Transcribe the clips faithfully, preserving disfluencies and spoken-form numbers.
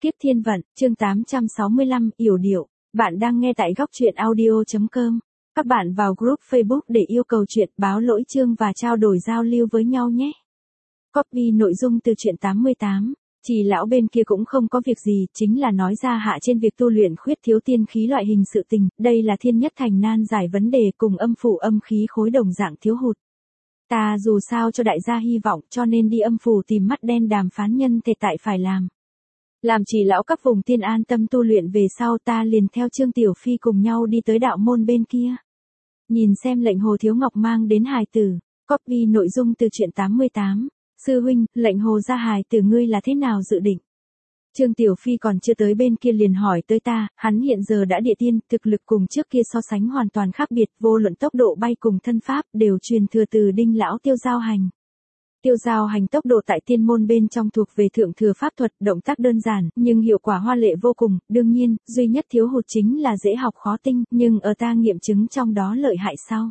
Kiếp thiên vận, chương tám trăm sáu mươi lăm, yểu điệu. Bạn đang nghe tại góc truyện audio chấm com. Các bạn vào group Facebook để yêu cầu chuyện, báo lỗi chương và trao đổi giao lưu với nhau nhé. Copy nội dung từ truyện tám mươi tám. Chỉ lão bên kia cũng không có việc gì, chính là nói ra hạ trên việc tu luyện khuyết thiếu tiên khí loại hình sự tình, đây là thiên nhất thành nan giải vấn đề cùng âm phủ âm khí khối đồng dạng thiếu hụt. Ta dù sao cho đại gia hy vọng cho nên đi âm phủ tìm mắt đen đàm phán nhân thể tại phải làm. Làm chỉ lão các vùng tiên an tâm tu luyện về sau ta liền theo Trương Tiểu Phi cùng nhau đi tới đạo môn bên kia. Nhìn xem lệnh Hồ Thiếu Ngọc mang đến hài tử, copy nội dung từ truyện tám mươi tám. Sư huynh, lệnh Hồ ra hài tử ngươi là thế nào dự định? Trương Tiểu Phi còn chưa tới bên kia liền hỏi tới ta, hắn hiện giờ đã địa tiên, thực lực cùng trước kia so sánh hoàn toàn khác biệt, vô luận tốc độ bay cùng thân pháp đều truyền thừa từ Đinh lão Tiêu Giao Hành. Tiêu Giao Hành tốc độ tại tiên môn bên trong thuộc về thượng thừa pháp thuật, động tác đơn giản, nhưng hiệu quả hoa lệ vô cùng, đương nhiên, duy nhất thiếu hụt chính là dễ học khó tinh, nhưng ở ta nghiệm chứng trong đó lợi hại sau.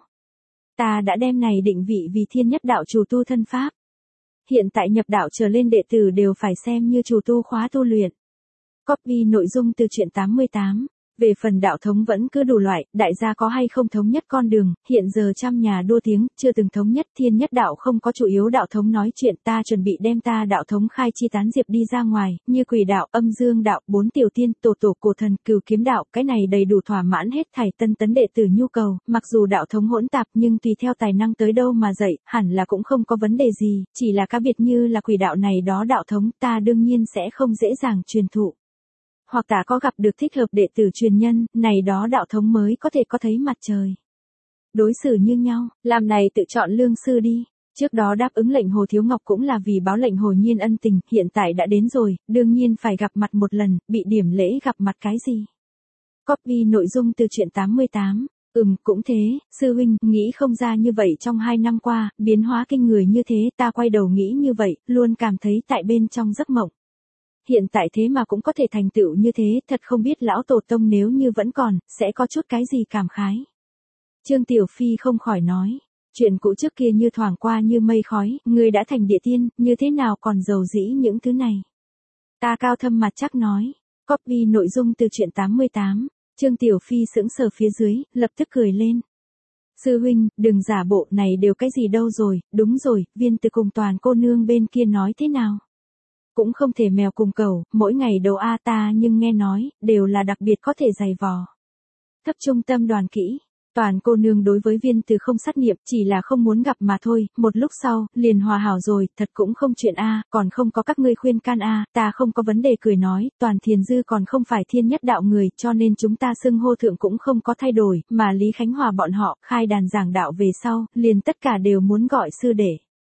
Ta đã đem này định vị vì thiên nhất đạo chủ tu thân pháp. Hiện tại nhập đạo trở lên đệ tử đều phải xem như chủ tu khóa tu luyện. Copy nội dung từ truyện tám mươi tám. Về phần đạo thống vẫn cứ đủ loại, đại gia có hay không thống nhất con đường, hiện giờ trăm nhà đua tiếng, chưa từng thống nhất, thiên nhất đạo không có chủ yếu đạo thống nói chuyện, ta chuẩn bị đem ta đạo thống khai chi tán diệp đi ra ngoài, như quỷ đạo, âm dương đạo, bốn tiểu tiên, tổ tổ cổ thần, cửu kiếm đạo, cái này đầy đủ thỏa mãn hết thảy tân tấn đệ tử nhu cầu, mặc dù đạo thống hỗn tạp nhưng tùy theo tài năng tới đâu mà dạy, hẳn là cũng không có vấn đề gì, chỉ là cá biệt như là quỷ đạo này đó đạo thống, ta đương nhiên sẽ không dễ dàng truyền thụ. Hoặc ta có gặp được thích hợp đệ tử truyền nhân, này đó đạo thống mới có thể có thấy mặt trời. Đối xử như nhau, làm này tự chọn lương sư đi. Trước đó đáp ứng lệnh Hồ Thiếu Ngọc cũng là vì báo lệnh Hồ Nhiên ân tình, hiện tại đã đến rồi, đương nhiên phải gặp mặt một lần, bị điểm lễ gặp mặt cái gì. Copy nội dung từ truyện tám mươi tám. Ừm, cũng thế, sư huynh, nghĩ không ra như vậy trong hai năm qua, biến hóa kinh người như thế, ta quay đầu nghĩ như vậy, luôn cảm thấy tại bên trong giấc mộng. Hiện tại thế mà cũng có thể thành tựu như thế, thật không biết lão tổ tông nếu như vẫn còn, sẽ có chút cái gì cảm khái. Trương Tiểu Phi không khỏi nói, chuyện cũ trước kia như thoảng qua như mây khói, người đã thành địa tiên, như thế nào còn giàu dĩ những thứ này. Ta cao thâm mặt chắc nói, copy nội dung từ truyện tám mươi tám, Trương Tiểu Phi sững sờ phía dưới, lập tức cười lên. Sư huynh, đừng giả bộ này đều cái gì đâu rồi, đúng rồi, viên từ cùng toàn cô nương bên kia nói thế nào. Cũng không thể mèo cùng cẩu, mỗi ngày đầu a ta nhưng nghe nói, đều là đặc biệt có thể dày vò. Thấp trung tâm đoàn kỹ, toàn cô nương đối với viên từ không sát niệm, chỉ là không muốn gặp mà thôi, một lúc sau, liền hòa hảo rồi, thật cũng không chuyện a, còn không có các ngươi khuyên can a, ta không có vấn đề cười nói, toàn thiền dư còn không phải thiên nhất đạo người, cho nên chúng ta xưng hô thượng cũng không có thay đổi, mà Lý Khánh Hòa bọn họ, khai đàn giảng đạo về sau, liền tất cả đều muốn gọi sư để.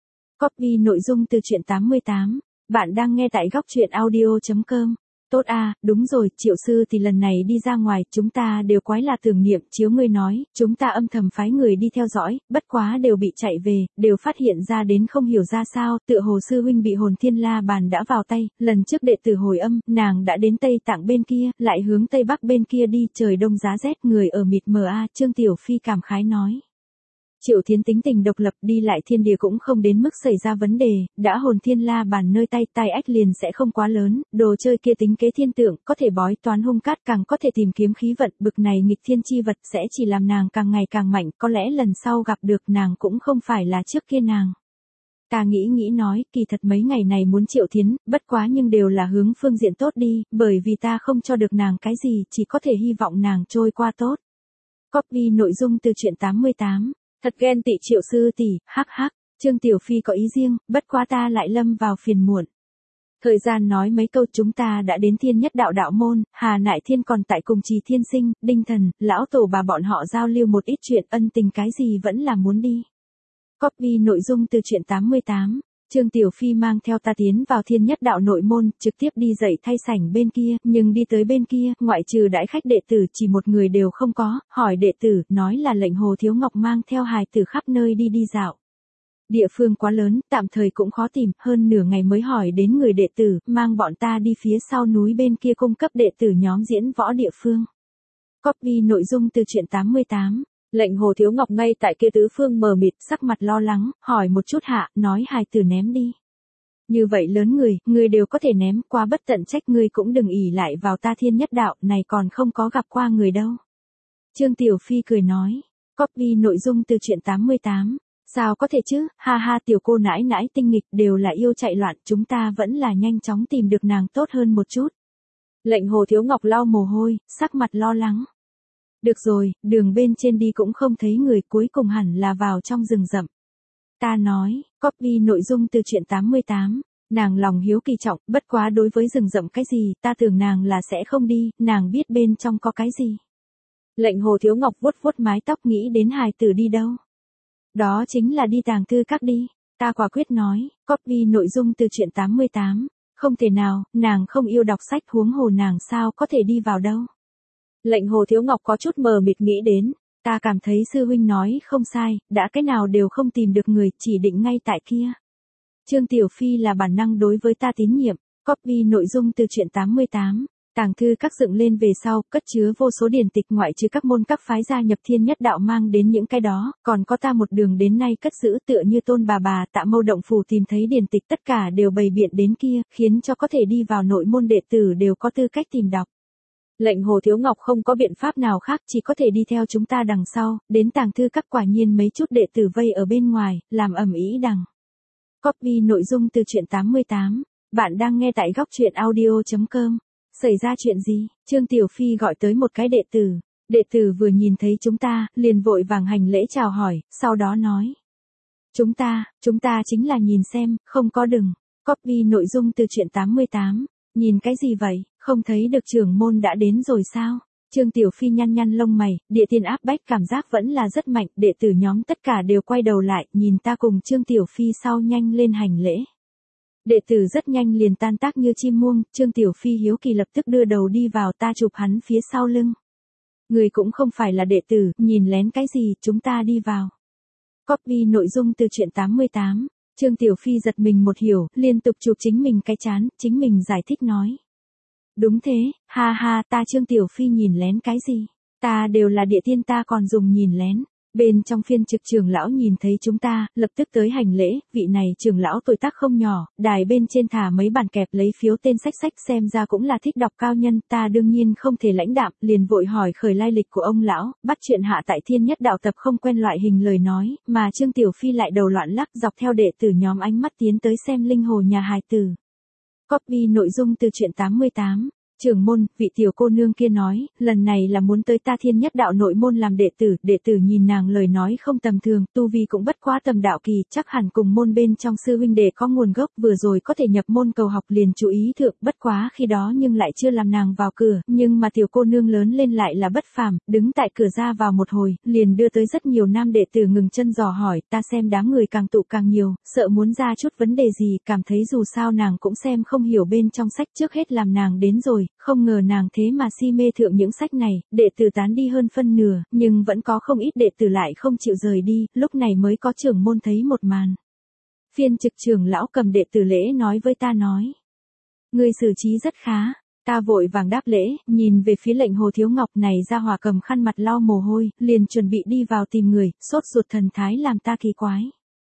Copy nội dung từ truyện tám mươi tám. Bạn đang nghe tại góc truyện audio chấm com. Tốt a, đúng rồi, Triệu sư thì lần này đi ra ngoài, chúng ta đều quái là tưởng niệm, chiếu ngươi nói, chúng ta âm thầm phái người đi theo dõi, bất quá đều bị chạy về, đều phát hiện ra đến không hiểu ra sao, tựa hồ sư huynh bị hồn thiên la bàn đã vào tay, lần trước đệ tử hồi âm, nàng đã đến Tây Tạng bên kia, lại hướng Tây Bắc bên kia đi, trời đông giá rét, người ở mịt mờ a, Trương Tiểu Phi cảm khái nói. Triệu Thiến tính tình độc lập đi lại thiên địa cũng không đến mức xảy ra vấn đề, đã hồn thiên la bàn nơi tay tai ách liền sẽ không quá lớn, đồ chơi kia tính kế thiên tượng, có thể bói toán hung cát càng có thể tìm kiếm khí vận, bực này nghịch thiên chi vật sẽ chỉ làm nàng càng ngày càng mạnh, có lẽ lần sau gặp được nàng cũng không phải là trước kia nàng. Ta nghĩ nghĩ nói, kỳ thật mấy ngày này muốn Triệu Thiến, bất quá nhưng đều là hướng phương diện tốt đi, bởi vì ta không cho được nàng cái gì, chỉ có thể hy vọng nàng trôi qua tốt. Copy nội dung từ truyện tám mươi tám. Thật ghen tị Triệu sư tỷ, hắc hắc, Trương Tiểu Phi có ý riêng, bất quá ta lại lâm vào phiền muộn. Thời gian nói mấy câu chúng ta đã đến thiên nhất đạo đạo môn, Hà Nại Thiên còn tại cùng Trì Thiên Sinh, Đinh Thần, lão tổ bà bọn họ giao lưu một ít chuyện ân tình cái gì vẫn là muốn đi. Copy nội dung từ truyện tám mươi tám. Trương Tiểu Phi mang theo ta tiến vào thiên nhất đạo nội môn, trực tiếp đi dạy thay sảnh bên kia, nhưng đi tới bên kia, ngoại trừ đãi khách đệ tử chỉ một người đều không có, hỏi đệ tử, nói là lệnh Hồ Thiếu Ngọc mang theo hài tử khắp nơi đi đi dạo. Địa phương quá lớn, tạm thời cũng khó tìm, hơn nửa ngày mới hỏi đến người đệ tử, mang bọn ta đi phía sau núi bên kia cung cấp đệ tử nhóm diễn võ địa phương. Copy nội dung từ truyện tám mươi tám. Lệnh Hồ Thiếu Ngọc ngay tại kia tứ phương mờ mịt, sắc mặt lo lắng, hỏi một chút hạ, nói hài tử ném đi. Như vậy lớn người, ngươi đều có thể ném, quá bất tận trách, ngươi cũng đừng ỷ lại vào ta Thiên Nhất Đạo, này còn không có gặp qua người đâu. Trương Tiểu Phi cười nói, copy nội dung từ truyện tám mươi tám. Sao có thể chứ, ha ha, tiểu cô nãi nãi tinh nghịch, đều là yêu chạy loạn, chúng ta vẫn là nhanh chóng tìm được nàng tốt hơn một chút. Lệnh Hồ Thiếu Ngọc lau mồ hôi, sắc mặt lo lắng. Được rồi, đường bên trên đi cũng không thấy người, cuối cùng hẳn là vào trong rừng rậm. Ta nói, copy nội dung từ truyện tám mươi tám. Nàng lòng hiếu kỳ trọng, bất quá đối với rừng rậm cái gì, ta tưởng nàng là sẽ không đi, nàng biết bên trong có cái gì. Lệnh Hồ Thiếu Ngọc vuốt vuốt mái tóc, nghĩ đến hài tử đi đâu. Đó chính là đi tàng thư các đi. Ta quả quyết nói, copy nội dung từ truyện tám mươi tám. Không thể nào, nàng không yêu đọc sách, huống hồ nàng sao có thể đi vào đâu. Lệnh Hồ Thiếu Ngọc có chút mờ mịt nghĩ đến, ta cảm thấy sư huynh nói không sai, đã cái nào đều không tìm được người, chỉ định ngay tại kia. Trương Tiểu Phi là bản năng đối với ta tín nhiệm, copy nội dung từ truyện tám mươi tám. Tàng thư các dựng lên về sau, cất chứa vô số điển tịch, ngoại trừ các môn các phái gia nhập Thiên Nhất Đạo mang đến những cái đó, còn có ta một đường đến nay cất giữ, tựa như Tôn bà bà Tạ Mâu động phủ tìm thấy điển tịch, tất cả đều bày biện đến kia, khiến cho có thể đi vào nội môn đệ tử đều có tư cách tìm đọc. Lệnh Hồ Thiếu Ngọc không có biện pháp nào khác, chỉ có thể đi theo chúng ta đằng sau, đến tàng thư các, quả nhiên mấy chút đệ tử vây ở bên ngoài, làm ầm ĩ đằng. Copy nội dung từ truyện tám mươi tám. Bạn đang nghe tại góc truyện audio chấm com. Xảy ra chuyện gì? Trương Tiểu Phi gọi tới một cái đệ tử. Đệ tử vừa nhìn thấy chúng ta, liền vội vàng hành lễ chào hỏi, sau đó nói. Chúng ta, chúng ta chính là nhìn xem, không có đừng. Copy nội dung từ truyện tám mươi tám. Nhìn cái gì vậy, không thấy được trưởng môn đã đến rồi sao? Trương Tiểu Phi nhăn nhăn lông mày, địa tiên áp bách cảm giác vẫn là rất mạnh, đệ tử nhóm tất cả đều quay đầu lại, nhìn ta cùng Trương Tiểu Phi sau nhanh lên hành lễ. Đệ tử rất nhanh liền tan tác như chim muông, Trương Tiểu Phi hiếu kỳ lập tức đưa đầu đi vào, ta chụp hắn phía sau lưng. Người cũng không phải là đệ tử, nhìn lén cái gì, chúng ta đi vào. Copy nội dung từ truyện tám mươi tám. Trương Tiểu Phi giật mình một hiểu, liên tục chụp chính mình cái trán, chính mình giải thích nói. Đúng thế, ha ha, ta Trương Tiểu Phi nhìn lén cái gì? Ta đều là địa tiên, ta còn dùng nhìn lén. Bên trong phiên trực trưởng lão nhìn thấy chúng ta, lập tức tới hành lễ, vị này trưởng lão tuổi tác không nhỏ, đài bên trên thả mấy bàn kẹp lấy phiếu tên sách sách, xem ra cũng là thích đọc cao nhân, ta đương nhiên không thể lãnh đạm, liền vội hỏi khởi lai lịch của ông lão, bắt chuyện hạ tại Thiên Nhất Đạo tập không quen loại hình lời nói, mà Trương Tiểu Phi lại đầu loạn lắc, dọc theo đệ tử nhóm ánh mắt tiến tới xem linh hồ nhà hài tử. Copy nội dung từ truyện tám mươi tám. Trưởng môn, vị tiểu cô nương kia nói, lần này là muốn tới ta Thiên Nhất Đạo nội môn làm đệ tử, đệ tử nhìn nàng lời nói không tầm thường, tu vi cũng bất quá tầm đạo kỳ, chắc hẳn cùng môn bên trong sư huynh đệ có nguồn gốc, vừa rồi có thể nhập môn cầu học liền chú ý thượng, bất quá khi đó nhưng lại chưa làm nàng vào cửa, nhưng mà tiểu cô nương lớn lên lại là bất phàm, đứng tại cửa ra vào một hồi, liền đưa tới rất nhiều nam đệ tử ngừng chân dò hỏi, ta xem đám người càng tụ càng nhiều, sợ muốn ra chút vấn đề gì, cảm thấy dù sao nàng cũng xem không hiểu bên trong sách, trước hết làm nàng đến rồi. Không ngờ nàng thế mà si mê thượng những sách này, đệ tử tán đi hơn phân nửa, nhưng vẫn có không ít đệ tử lại không chịu rời đi, lúc này mới có trưởng môn thấy một màn. Phiên trực trưởng lão cầm đệ tử lễ nói với ta nói. Người xử trí rất khá, ta vội vàng đáp lễ, nhìn về phía lệnh Hồ Thiếu Ngọc này ra hòa cầm khăn mặt lau mồ hôi, liền chuẩn bị đi vào tìm người, sốt ruột thần thái làm ta kỳ quái.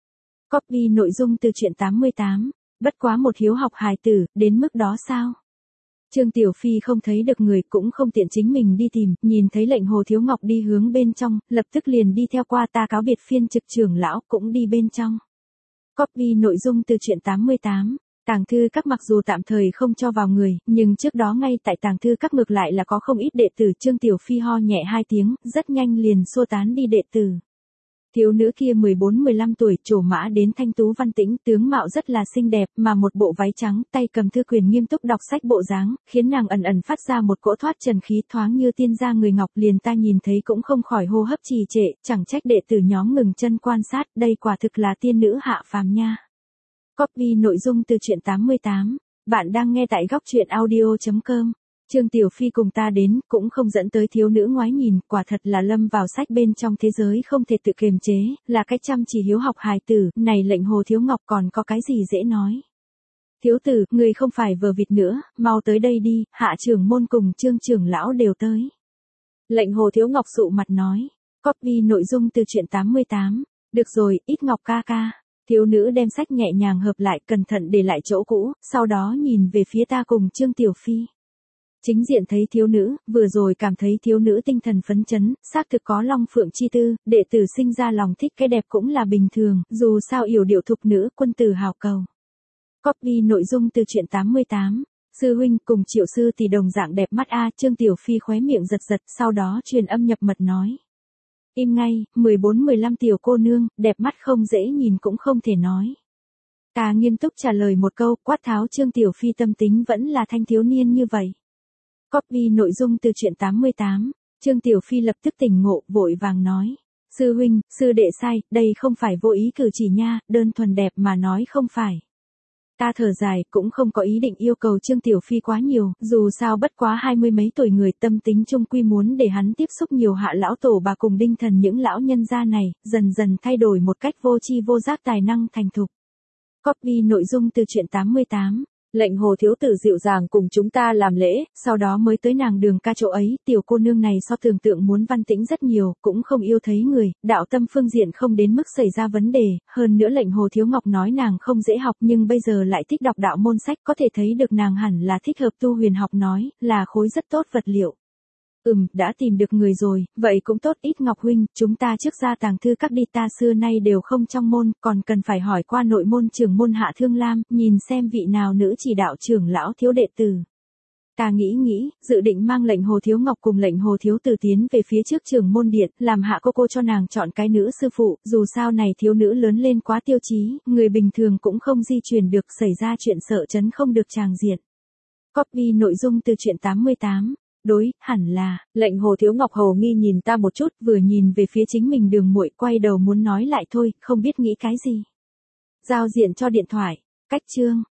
Copy nội dung từ truyện tám mươi tám, bất quá một hiếu học hài tử, đến mức đó sao? Trương Tiểu Phi không thấy được người cũng không tiện chính mình đi tìm, nhìn thấy lệnh Hồ Thiếu Ngọc đi hướng bên trong, lập tức liền đi theo qua, ta cáo biệt phiên trực trưởng lão cũng đi bên trong. Copy nội dung từ truyện tám mươi tám. Tàng thư các mặc dù tạm thời không cho vào người, nhưng trước đó ngay tại tàng thư các ngược lại là có không ít đệ tử. Trương Tiểu Phi ho nhẹ hai tiếng, rất nhanh liền xua tán đi đệ tử. Thiếu nữ kia mười bốn mười lăm tuổi, trổ mã đến thanh tú văn tĩnh, tướng mạo rất là xinh đẹp, mà một bộ váy trắng, tay cầm thư quyền nghiêm túc đọc sách bộ dáng, khiến nàng ẩn ẩn phát ra một cỗ thoát trần khí, thoáng như tiên gia người ngọc, liền ta nhìn thấy cũng không khỏi hô hấp trì trệ, chẳng trách đệ tử nhóm ngừng chân quan sát, đây quả thực là tiên nữ hạ phàm nha. Copy nội dung từ truyện tám mươi tám. Bạn đang nghe tại góc truyện audio chấm com. Trương Tiểu Phi cùng ta đến, cũng không dẫn tới thiếu nữ ngoái nhìn, quả thật là lâm vào sách bên trong thế giới không thể tự kiềm chế, là cái chăm chỉ hiếu học hài tử, này lệnh Hồ Thiếu Ngọc còn có cái gì dễ nói. Thiếu tử, người không phải vờ vịt nữa, mau tới đây đi, hạ trưởng môn cùng Trương trưởng lão đều tới. Lệnh Hồ Thiếu Ngọc sụ mặt nói, copy nội dung từ truyện tám mươi tám, được rồi, ít Ngọc ca ca. Thiếu nữ đem sách nhẹ nhàng hợp lại, cẩn thận để lại chỗ cũ, sau đó nhìn về phía ta cùng Trương Tiểu Phi. Chính diện thấy thiếu nữ, vừa rồi cảm thấy thiếu nữ tinh thần phấn chấn, xác thực có long phượng chi tư, đệ tử sinh ra lòng thích cái đẹp cũng là bình thường, dù sao yểu điệu thục nữ, quân tử hào cầu. Copy nội dung từ truyện tám mươi tám. Sư huynh cùng Triệu sư tỷ đồng dạng đẹp mắt a. Trương Tiểu Phi khóe miệng giật giật, sau đó truyền âm nhập mật nói. Im ngay, mười bốn mười lăm tiểu cô nương, đẹp mắt không dễ nhìn cũng không thể nói. Ta nghiêm túc trả lời một câu, quát tháo Trương Tiểu Phi tâm tính vẫn là thanh thiếu niên như vậy. Copy nội dung từ truyện tám mươi tám. Trương Tiểu Phi lập tức tỉnh ngộ, vội vàng nói. Sư huynh, sư đệ sai, đây không phải vô ý cử chỉ nha, đơn thuần đẹp mà nói không phải. Ta thở dài, cũng không có ý định yêu cầu Trương Tiểu Phi quá nhiều, dù sao bất quá hai mươi mấy tuổi người, tâm tính chung quy muốn để hắn tiếp xúc nhiều hạ lão tổ bà cùng đinh thần những lão nhân gia này, dần dần thay đổi một cách vô tri vô giác tài năng thành thục. Copy nội dung từ truyện tám mươi tám. Lệnh Hồ thiếu tử dịu dàng cùng chúng ta làm lễ, sau đó mới tới nàng Đường ca chỗ ấy, tiểu cô nương này so tưởng tượng muốn văn tĩnh rất nhiều, cũng không yêu thấy người, đạo tâm phương diện không đến mức xảy ra vấn đề, hơn nữa lệnh Hồ thiếu ngọc nói nàng không dễ học nhưng bây giờ lại thích đọc đạo môn sách, có thể thấy được nàng hẳn là thích hợp tu huyền học, nói là khối rất tốt vật liệu. Ừm, đã tìm được người rồi, vậy cũng tốt. Ít Ngọc huynh, chúng ta trước ra tàng thư các đi, ta xưa nay đều không trong môn, còn cần phải hỏi qua nội môn trưởng môn Hạ Thương Lam, nhìn xem vị nào nữ chỉ đạo trưởng lão thiếu đệ tử. Ta nghĩ nghĩ, dự định mang lệnh Hồ thiếu ngọc cùng lệnh Hồ thiếu tử tiến về phía trước trưởng môn điện, làm Hạ cô cô cho nàng chọn cái nữ sư phụ, dù sao này thiếu nữ lớn lên quá tiêu chí, người bình thường cũng không di truyền được, xảy ra chuyện sợ chấn không được tràng diện. Copy nội dung từ truyện tám mươi tám. Đối, hẳn là, lệnh Hồ thiếu ngọc hầu nghi nhìn ta một chút, vừa nhìn về phía chính mình Đường muội, quay đầu muốn nói lại thôi, không biết nghĩ cái gì. Giao diện cho điện thoại, cách chương.